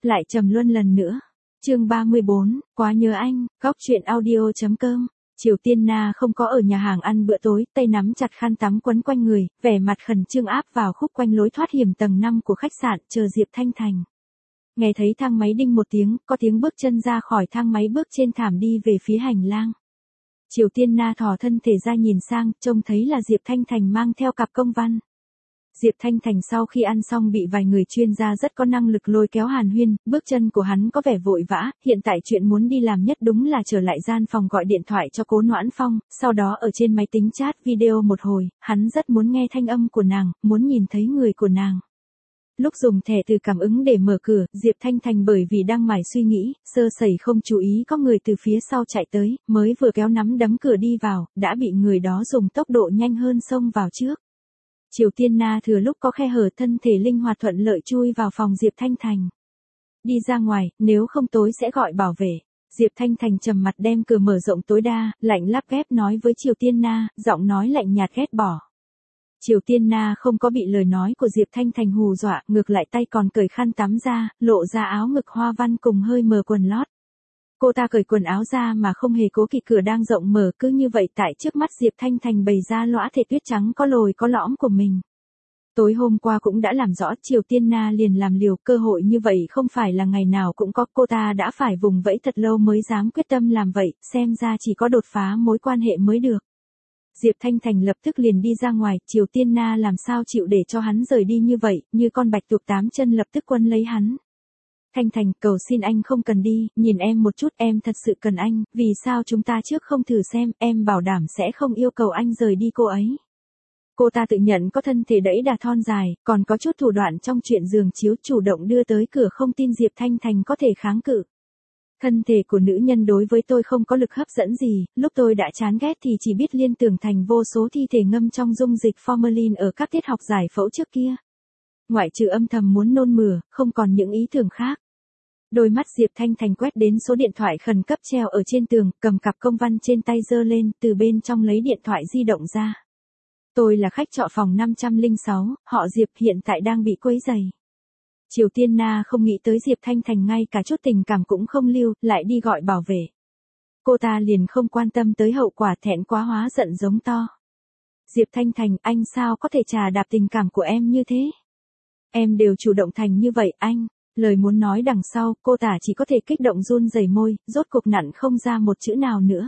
Lại trầm luân lần nữa. Chương 34, quá nhớ anh, góc truyện audio.com. Triều Tiên Na không có ở nhà hàng ăn bữa tối, tay nắm chặt khăn tắm quấn quanh người, vẻ mặt khẩn trương áp vào khúc quanh lối thoát hiểm tầng 5 của khách sạn, chờ Diệp Thanh Thành. Nghe thấy thang máy đinh một tiếng, có tiếng bước chân ra khỏi thang máy bước trên thảm đi về phía hành lang. Triều Tiên Na thò thân thể ra nhìn sang, trông thấy là Diệp Thanh Thành mang theo cặp công văn. Diệp Thanh Thành sau khi ăn xong bị vài người chuyên gia rất có năng lực lôi kéo hàn huyên, bước chân của hắn có vẻ vội vã, hiện tại chuyện muốn đi làm nhất đúng là trở lại gian phòng gọi điện thoại cho Cố Noãn Phong, sau đó ở trên máy tính chat video một hồi, hắn rất muốn nghe thanh âm của nàng, muốn nhìn thấy người của nàng. Lúc dùng thẻ từ cảm ứng để mở cửa, Diệp Thanh Thành bởi vì đang mải suy nghĩ, sơ sẩy không chú ý có người từ phía sau chạy tới, mới vừa kéo nắm đấm cửa đi vào, đã bị người đó dùng tốc độ nhanh hơn xông vào trước. Triều Tiên Na thừa lúc có khe hở thân thể linh hoạt thuận lợi chui vào phòng Diệp Thanh Thành. Đi ra ngoài, nếu không tối sẽ gọi bảo vệ. Diệp Thanh Thành trầm mặt đem cửa mở rộng tối đa, lạnh lắp ghép nói với Triều Tiên Na, giọng nói lạnh nhạt ghét bỏ. Triều Tiên Na không có bị lời nói của Diệp Thanh Thành hù dọa, ngược lại tay còn cởi khăn tắm ra, lộ ra áo ngực hoa văn cùng hơi mờ quần lót. Cô ta cởi quần áo ra mà không hề cố kỵ, cửa đang rộng mở, cứ như vậy tại trước mắt Diệp Thanh Thành bày ra lõa thể tuyết trắng có lồi có lõm của mình. Tối hôm qua cũng đã làm rõ, Triều Tiên Na liền làm liều, cơ hội như vậy không phải là ngày nào cũng có, cô ta đã phải vùng vẫy thật lâu mới dám quyết tâm làm vậy, xem ra chỉ có đột phá mối quan hệ mới được. Diệp Thanh Thành lập tức liền đi ra ngoài, Triều Tiên Na làm sao chịu để cho hắn rời đi như vậy, như con bạch tuộc 8 chân lập tức quấn lấy hắn. Thanh Thành, cầu xin anh không cần đi, nhìn em một chút, em thật sự cần anh, vì sao chúng ta trước không thử xem, em bảo đảm sẽ không yêu cầu anh rời đi cô ấy. Cô ta tự nhận có thân thể đẫy đà thon dài, còn có chút thủ đoạn trong chuyện giường chiếu, chủ động đưa tới cửa, không tin Diệp Thanh Thành có thể kháng cự. Thân thể của nữ nhân đối với tôi không có lực hấp dẫn gì, lúc tôi đã chán ghét thì chỉ biết liên tưởng thành vô số thi thể ngâm trong dung dịch formalin ở các tiết học giải phẫu trước kia. Ngoại trừ âm thầm muốn nôn mửa, không còn những ý tưởng khác. Đôi mắt Diệp Thanh Thành quét đến số điện thoại khẩn cấp treo ở trên tường, cầm cặp công văn trên tay giơ lên, từ bên trong lấy điện thoại di động ra. Tôi là khách trọ phòng 506, họ Diệp hiện tại đang bị quấy rầy. Triều Tiên Na không nghĩ tới Diệp Thanh Thành ngay cả chút tình cảm cũng không lưu, lại đi gọi bảo vệ. Cô ta liền không quan tâm tới hậu quả, thẹn quá hóa giận giống to. Diệp Thanh Thành, anh sao có thể trà đạp tình cảm của em như thế? Em đều chủ động thành như vậy, anh. Lời muốn nói đằng sau, cô ta chỉ có thể kích động run rẩy môi, rốt cuộc nặn không ra một chữ nào nữa.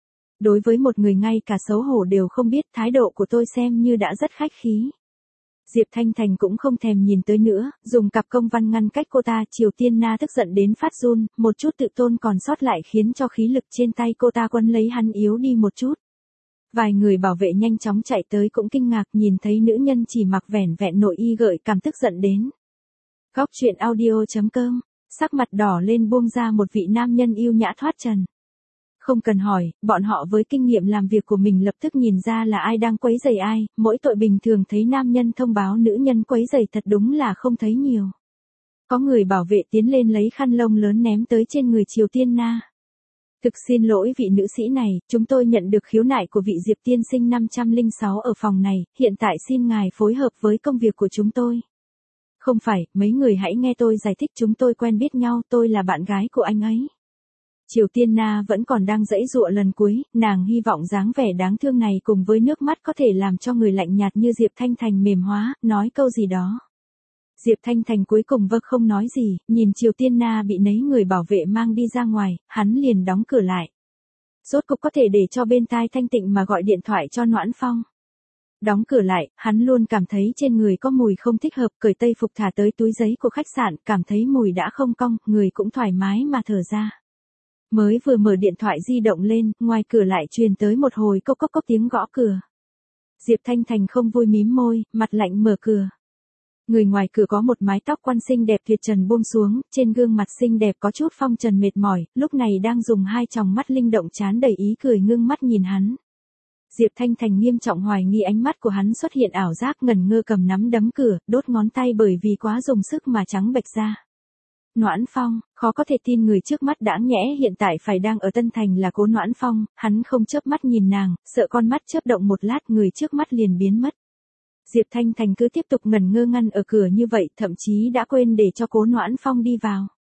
Đối với một người ngay cả xấu hổ đều không biết, thái độ của tôi xem như đã rất khách khí. Diệp Thanh Thành cũng không thèm nhìn tới nữa, dùng cặp công văn ngăn cách cô ta. Triều Tiên Na tức giận đến phát run, một chút tự tôn còn sót lại khiến cho khí lực trên tay cô ta quấn lấy hắn yếu đi một chút. Vài người bảo vệ nhanh chóng chạy tới cũng kinh ngạc nhìn thấy nữ nhân chỉ mặc vẻn vẹn nội y gợi cảm tức giận đến. Góc truyện audio.com, sắc mặt đỏ lên buông ra một vị nam nhân yêu nhã thoát trần. Không cần hỏi, bọn họ với kinh nghiệm làm việc của mình lập tức nhìn ra là ai đang quấy rầy ai, mỗi tội bình thường thấy nam nhân thông báo nữ nhân quấy rầy thật đúng là không thấy nhiều. Có người bảo vệ tiến lên lấy khăn lông lớn ném tới trên người Triều Tiên Na. Thực xin lỗi vị nữ sĩ này, chúng tôi nhận được khiếu nại của vị Diệp tiên sinh 506 ở phòng này, hiện tại xin ngài phối hợp với công việc của chúng tôi. Không phải, mấy người hãy nghe tôi giải thích, chúng tôi quen biết nhau, tôi là bạn gái của anh ấy. Triều Tiên Na vẫn còn đang giãy giụa lần cuối, nàng hy vọng dáng vẻ đáng thương này cùng với nước mắt có thể làm cho người lạnh nhạt như Diệp Thanh Thành mềm hóa, nói câu gì đó. Diệp Thanh Thành cuối cùng không nói gì, nhìn Triều Tiên Na bị nấy người bảo vệ mang đi ra ngoài, hắn liền đóng cửa lại. Rốt cục có thể để cho bên tai thanh tịnh mà gọi điện thoại cho Noãn Phong. Đóng cửa lại, hắn luôn cảm thấy trên người có mùi không thích hợp, cởi tây phục thả tới túi giấy của khách sạn, cảm thấy mùi đã không cong, người cũng thoải mái mà thở ra. Mới vừa mở điện thoại di động lên, ngoài cửa lại truyền tới một hồi cốc cốc cốc tiếng gõ cửa. Diệp Thanh Thành không vui mím môi, mặt lạnh mở cửa. Người ngoài cửa có một mái tóc quăn xinh đẹp tuyệt trần buông xuống, trên gương mặt xinh đẹp có chút phong trần mệt mỏi, lúc này đang dùng hai tròng mắt linh động trán đầy ý cười ngưng mắt nhìn hắn. Diệp Thanh Thành nghiêm trọng hoài nghi ánh mắt của hắn xuất hiện ảo giác, ngẩn ngơ cầm nắm đấm cửa, đốt ngón tay bởi vì quá dùng sức mà trắng bệch ra. Noãn Phong, khó có thể tin người trước mắt đãng nhẽ hiện tại phải đang ở Tân Thành là Cố Noãn Phong, hắn không chớp mắt nhìn nàng, sợ con mắt chớp động một lát người trước mắt liền biến mất. Diệp Thanh Thành cứ tiếp tục ngẩn ngơ ngăn ở cửa như vậy, thậm chí đã quên để cho Cố Noãn Phong đi vào.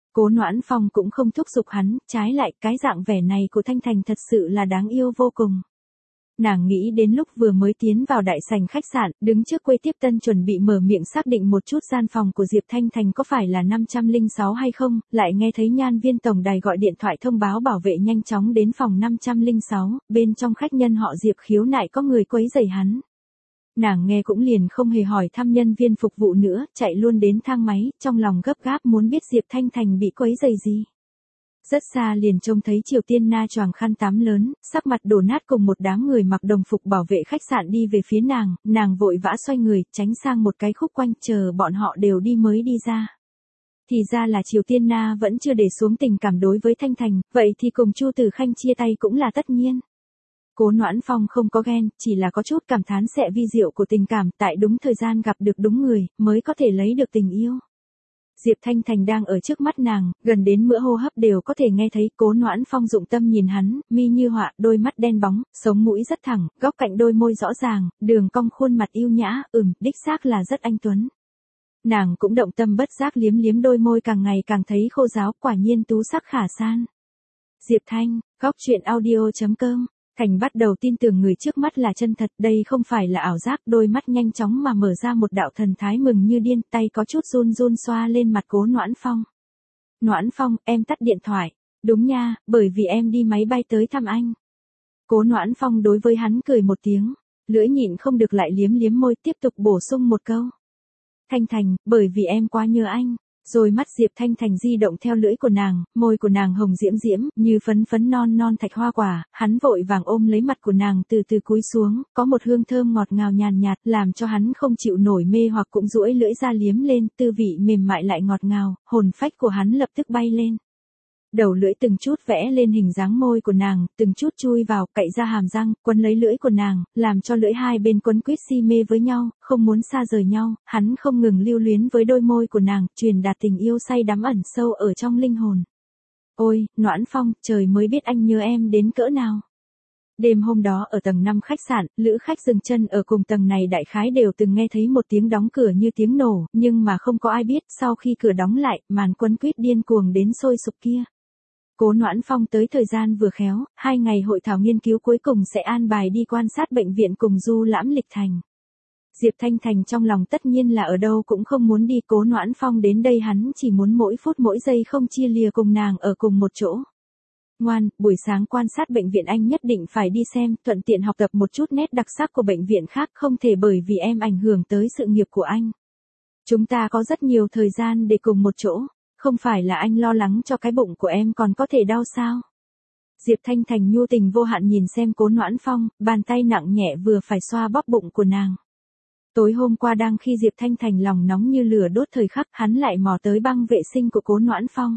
Cố Noãn Phong cũng không thúc giục hắn, trái lại cái dạng vẻ này của Thanh Thành thật sự là đáng yêu vô cùng. Nàng nghĩ đến lúc vừa mới tiến vào đại sảnh khách sạn, đứng trước quầy tiếp tân chuẩn bị mở miệng xác định một chút gian phòng của Diệp Thanh Thành có phải là 506 hay không, lại nghe thấy nhân viên tổng đài gọi điện thoại thông báo bảo vệ nhanh chóng đến phòng 506, bên trong khách nhân họ Diệp khiếu nại có người quấy rầy hắn. Nàng nghe cũng liền không hề hỏi thăm nhân viên phục vụ nữa, chạy luôn đến thang máy, trong lòng gấp gáp muốn biết Diệp Thanh Thành bị quấy rầy gì. Rất xa liền trông thấy Triều Tiên Na choàng khăn tắm lớn, sắc mặt đổ nát cùng một đám người mặc đồng phục bảo vệ khách sạn đi về phía nàng vội vã xoay người, tránh sang một cái khúc quanh chờ bọn họ đều đi mới đi ra. Thì ra là Triều Tiên Na vẫn chưa để xuống tình cảm đối với Thanh Thành, vậy thì cùng Chu Tử Khanh chia tay cũng là tất nhiên. Cố Noãn Phong không có ghen, chỉ là có chút cảm thán sẽ vi diệu của tình cảm, tại đúng thời gian gặp được đúng người, mới có thể lấy được tình yêu. Diệp Thanh Thành đang ở trước mắt nàng, gần đến mỡ hô hấp đều có thể nghe thấy. Cố Noãn Phong dụng tâm nhìn hắn, mi như họa, đôi mắt đen bóng, sống mũi rất thẳng, góc cạnh đôi môi rõ ràng, đường cong khuôn mặt yêu nhã, đích xác là rất anh tuấn. Nàng cũng động tâm bất giác liếm liếm đôi môi càng ngày càng thấy khô ráo, quả nhiên tú sắc khả san. Diệp Thanh, góc truyện audio.com. Thành bắt đầu tin tưởng người trước mắt là chân thật, đây không phải là ảo giác, đôi mắt nhanh chóng mà mở ra một đạo thần thái mừng như điên, tay có chút run run xoa lên mặt Cố Noãn Phong. Noãn Phong, em tắt điện thoại. Đúng nha, bởi vì em đi máy bay tới thăm anh. Cố Noãn Phong đối với hắn cười một tiếng, lưỡi nhịn không được lại liếm liếm môi, tiếp tục bổ sung một câu. Thanh Thành, bởi vì em quá nhớ anh. Rồi mắt Diệp Thanh Thành di động theo lưỡi của nàng, môi của nàng hồng diễm diễm, như phấn phấn non non thạch hoa quả, hắn vội vàng ôm lấy mặt của nàng từ từ cúi xuống, có một hương thơm ngọt ngào nhàn nhạt, làm cho hắn không chịu nổi mê hoặc cũng duỗi lưỡi ra liếm lên, tư vị mềm mại lại ngọt ngào, hồn phách của hắn lập tức bay lên. Đầu lưỡi từng chút vẽ lên hình dáng môi của nàng, từng chút chui vào, cạy ra hàm răng, quấn lấy lưỡi của nàng, làm cho lưỡi hai bên quấn quýt si mê với nhau, không muốn xa rời nhau, hắn không ngừng lưu luyến với đôi môi của nàng, truyền đạt tình yêu say đắm ẩn sâu ở trong linh hồn. Ôi, Noãn Phong, trời mới biết anh nhớ em đến cỡ nào. Đêm hôm đó ở tầng 5 khách sạn, lữ khách dừng chân ở cùng tầng này đại khái đều từng nghe thấy một tiếng đóng cửa như tiếng nổ, nhưng mà không có ai biết, sau khi cửa đóng lại, màn quấn quýt điên cuồng đến sôi sục kia. Cố Noãn Phong tới thời gian vừa khéo, 2 ngày hội thảo nghiên cứu cuối cùng sẽ an bài đi quan sát bệnh viện cùng du lãm lịch thành. Diệp Thanh Thành trong lòng tất nhiên là ở đâu cũng không muốn đi. Cố Noãn Phong đến đây hắn chỉ muốn mỗi phút mỗi giây không chia lìa cùng nàng ở cùng một chỗ. Ngoan, buổi sáng quan sát bệnh viện anh nhất định phải đi xem, thuận tiện học tập một chút nét đặc sắc của bệnh viện khác, không thể bởi vì em ảnh hưởng tới sự nghiệp của anh. Chúng ta có rất nhiều thời gian để cùng một chỗ. Không phải là anh lo lắng cho cái bụng của em còn có thể đau sao? Diệp Thanh Thành nhu tình vô hạn nhìn xem Cố Noãn Phong, bàn tay nặng nhẹ vừa phải xoa bóp bụng của nàng. Tối hôm qua đang khi Diệp Thanh Thành lòng nóng như lửa đốt thời khắc, hắn lại mò tới băng vệ sinh của Cố Noãn Phong.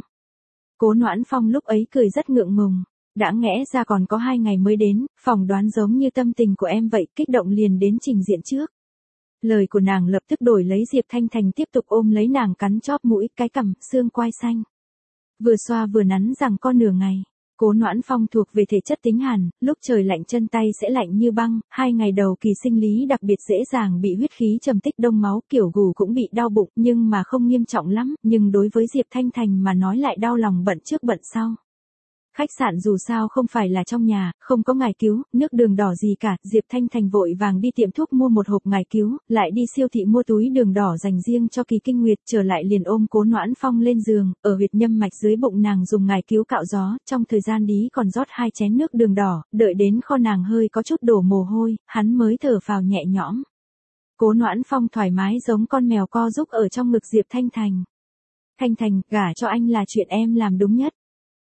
Cố Noãn Phong lúc ấy cười rất ngượng ngùng, đã nghẽ ra còn có 2 ngày mới đến, phỏng đoán giống như tâm tình của em vậy, kích động liền đến trình diện trước. Lời của nàng lập tức đổi lấy. Diệp Thanh Thành tiếp tục ôm lấy nàng cắn chóp mũi, cái cằm, xương quai xanh. Vừa xoa vừa nắn rằng con nửa ngày. Cố Noãn Phong thuộc về thể chất tính hàn, lúc trời lạnh chân tay sẽ lạnh như băng, 2 ngày đầu kỳ sinh lý đặc biệt dễ dàng bị huyết khí trầm tích đông máu, kiểu gù cũng bị đau bụng, nhưng mà không nghiêm trọng lắm, nhưng đối với Diệp Thanh Thành mà nói lại đau lòng bận trước bận sau. Khách sạn dù sao không phải là trong nhà, không có ngải cứu, nước đường đỏ gì cả, Diệp Thanh Thành vội vàng đi tiệm thuốc mua một hộp ngải cứu, lại đi siêu thị mua túi đường đỏ dành riêng cho kỳ kinh nguyệt, trở lại liền ôm Cố Noãn Phong lên giường, ở huyệt nhâm mạch dưới bụng nàng dùng ngải cứu cạo gió, trong thời gian đi còn rót 2 chén nước đường đỏ, đợi đến kho nàng hơi có chút đổ mồ hôi, hắn mới thở phào nhẹ nhõm. Cố Noãn Phong thoải mái giống con mèo co rúc ở trong ngực Diệp Thanh Thành. Thanh Thành, gả cho anh là chuyện em làm đúng nhất.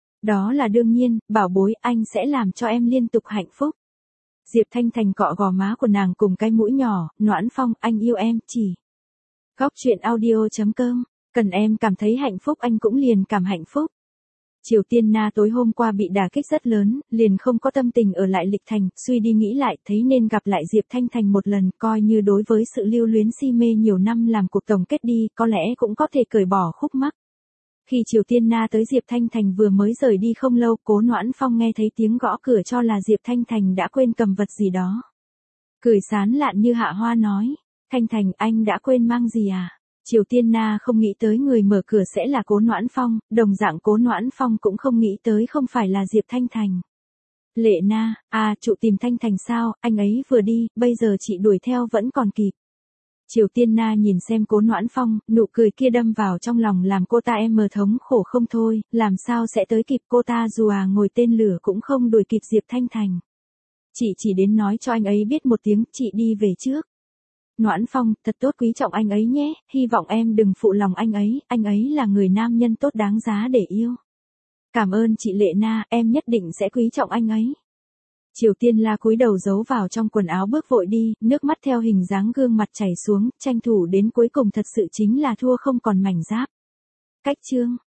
Đó là đương nhiên, bảo bối, anh sẽ làm cho em liên tục hạnh phúc. Diệp Thanh Thành cọ gò má của nàng cùng cái mũi nhỏ, Noãn Phong, anh yêu em, chỉ. Góc truyện audio.com, cần em cảm thấy hạnh phúc anh cũng liền cảm hạnh phúc. Triều Tiên Na tối hôm qua bị đả kích rất lớn, liền không có tâm tình ở lại lịch thành, suy đi nghĩ lại thấy nên gặp lại Diệp Thanh Thành một lần, coi như đối với sự lưu luyến si mê nhiều năm làm cuộc tổng kết đi, có lẽ cũng có thể cởi bỏ khúc mắc. Khi Triều Tiên Na tới Diệp Thanh Thành vừa mới rời đi không lâu, Cố Noãn Phong nghe thấy tiếng gõ cửa cho là Diệp Thanh Thành đã quên cầm vật gì đó. Cười sán lạn như hạ hoa nói, Thanh Thành anh đã quên mang gì à? Triều Tiên Na không nghĩ tới người mở cửa sẽ là Cố Noãn Phong, đồng dạng Cố Noãn Phong cũng không nghĩ tới không phải là Diệp Thanh Thành. Lệ Na, trụ tìm Thanh Thành sao, anh ấy vừa đi, bây giờ chị đuổi theo vẫn còn kịp. Triều Tiên Na nhìn xem Cố Noãn Phong, nụ cười kia đâm vào trong lòng làm cô ta thống khổ không thôi, làm sao sẽ tới kịp, cô ta dù ngồi tên lửa cũng không đuổi kịp Diệp Thanh Thành. Chị chỉ đến nói cho anh ấy biết một tiếng, chị đi về trước. Noãn Phong, thật tốt quý trọng anh ấy nhé, hy vọng em đừng phụ lòng anh ấy là người nam nhân tốt đáng giá để yêu. Cảm ơn chị Lệ Na, em nhất định sẽ quý trọng anh ấy. Triều Tiên La cúi đầu giấu vào trong quần áo bước vội đi, nước mắt theo hình dáng gương mặt chảy xuống, tranh thủ đến cuối cùng thật sự chính là thua không còn mảnh giáp. Cách chương